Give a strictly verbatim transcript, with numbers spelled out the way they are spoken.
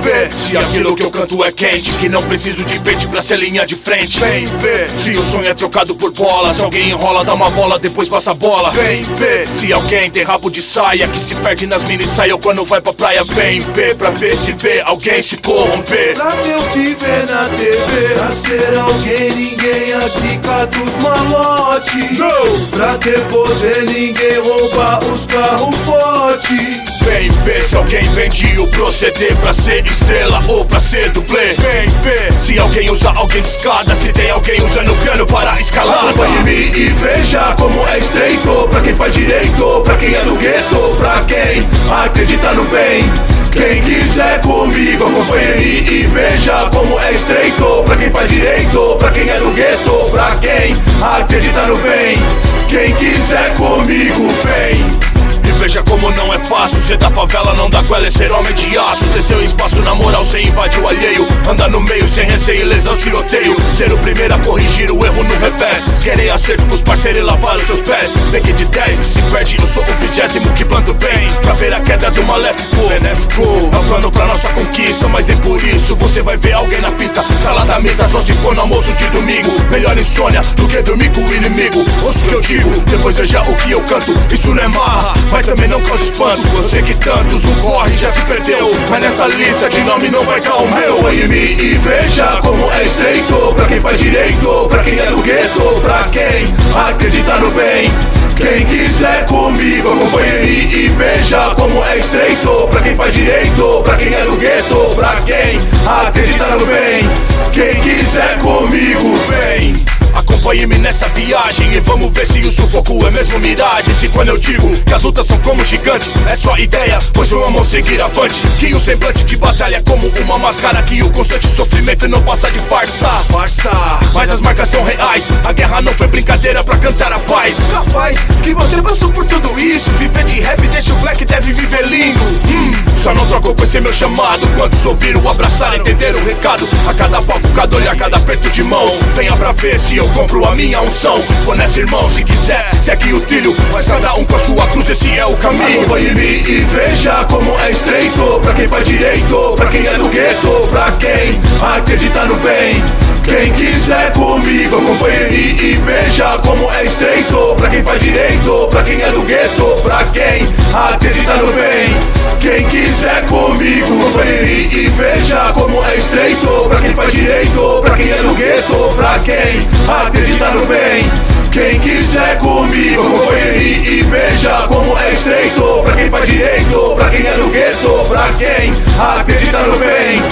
ver se aquilo que eu canto é quente, que não preciso de pente pra ser linha de frente. Vem ver se o sonho é trocado por bola, se alguém enrola, dá uma bola, depois passa a bola. Vem ver se alguém tem rabo de saia, que se perde nas mini saia quando vai pra praia. Vem ver pra ver se vê alguém se corromper, pra ter o que vê na T V, pra ser alguém, ninguém aqui cata os malote. Não. Pra ter poder, ninguém rouba os carros forte. Vem ver se alguém vende o proceder pra ser estrela ou pra ser dublê. Vem ver se alguém usa alguém de escada, se tem alguém usando piano para escalada. Acompanhe-me e veja como é estreito, pra quem faz direito, pra quem é do gueto, pra quem acredita no bem. Quem quiser comigo, acompanhe-me e veja como é estreito, pra quem faz direito, pra quem é do gueto, pra quem acredita no bem. Quem quiser comigo, vem. Veja como não é fácil ser da favela, não dá goela, é ser homem de aço. Ter seu espaço na moral sem invadir o alheio, andar no meio sem receio e lesão, tiroteio. Ser o primeiro a corrigir o erro no revés, querer acerto com os parceiros e lavar os seus pés. Peguei de dez que se perde, eu sou o vigésimo que planto bem, pra ver a queda do maléfico. Benéfico é um plano pra nossa conquista, mas nem por isso você vai ver alguém na pista. Salada mista só se for no almoço de domingo. Melhor insônia do que dormir com o inimigo. Ouça o que eu digo, depois veja o que eu canto. Isso não é marra, mas também não causa espanto. Você que tantos não corre já se perdeu, mas nessa lista de nome não vai estar o meu. Acompanhe-me e veja como é estreito, pra quem faz direito, pra quem é do gueto, pra quem acredita no bem. Quem quiser comigo, acompanhe-me e veja como é estreito, pra quem faz direito, pra quem é do gueto, pra quem acredita no bem. Quem quiser comigo, vem. Acompanhe-me nessa viagem e vamos ver se o sufoco é mesmo miragem. Se quando eu digo que as lutas são como gigantes, é só ideia, pois vamos seguir avante. Que o semblante de batalha é como uma máscara, que o constante sofrimento não passa de farsa. Farsa, mas as marcas são reais, a guerra não foi brincadeira pra cantar a paz. Capaz que você passou por tudo isso, viver de rap deixa o black, deve viver lindo. Hum, só não trocou com esse meu chamado, quantos ouviram abraçar, entenderam o recado. A cada palco, cada olhar, cada aperto de mão, venha pra ver se eu compro a minha unção. Fornece irmão, se quiser, segue o trilho, mas cada um com a sua cruz, esse é o caminho. Acompanhe-me e veja como é estreito, pra quem faz direito, pra quem é do gueto, pra quem acredita no bem. Quem quiser comigo, acompanhe-me e veja como é estreito, pra quem faz direito, pra quem é do gueto, pra quem acredita no bem. Quem quiser comigo, acompanhe-me e veja como é estreito, pra quem faz direito, pra quem é do gueto, pra quem acredita no bem. Quem quiser comigo, acompanhe-me e veja como é estreito, pra quem faz direito, pra quem é do gueto, pra quem acredita no bem.